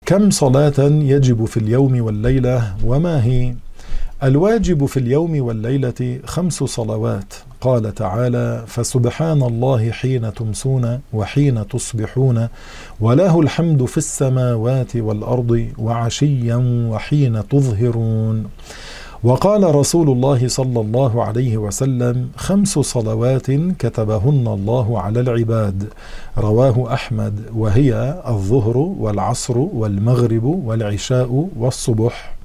كم صلاة يجب في اليوم والليلة وما هي؟ الواجب في اليوم والليلة 5 صلوات. قال تعالى: فسبحان الله حين تمسون وحين تصبحون وله الحمد في السماوات والأرض وعشيا وحين تظهرون. وقال رسول الله صلى الله عليه وسلم: 5 صلوات كتبهن الله على العباد. رواه أحمد، وهي الظهر والعصر والمغرب والعشاء والصبح.